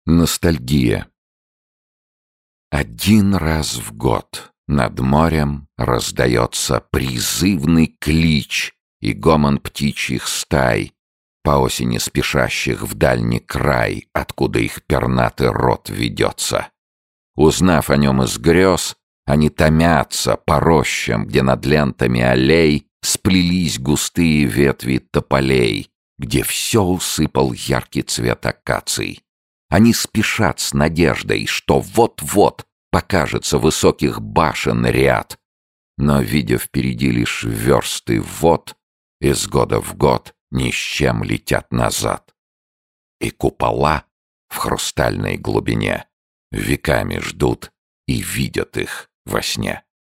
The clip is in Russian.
Ностальгия. Один раз в год над морем раздается призывный клич и гомон птичьих стай, по осени спешащих в дальний край, откуда их пернатый род ведется. Узнав о нем из грез, они томятся по рощам, где над лентами аллей сплелись густые ветви тополей, где все усыпал яркий цвет акаций. Они спешат с надеждой, что вот-вот покажется высоких башен ряд, но, видя впереди лишь версты вод, из года в год ни с чем летят назад. И купола в хрустальной глубине веками ждут и видят их во сне.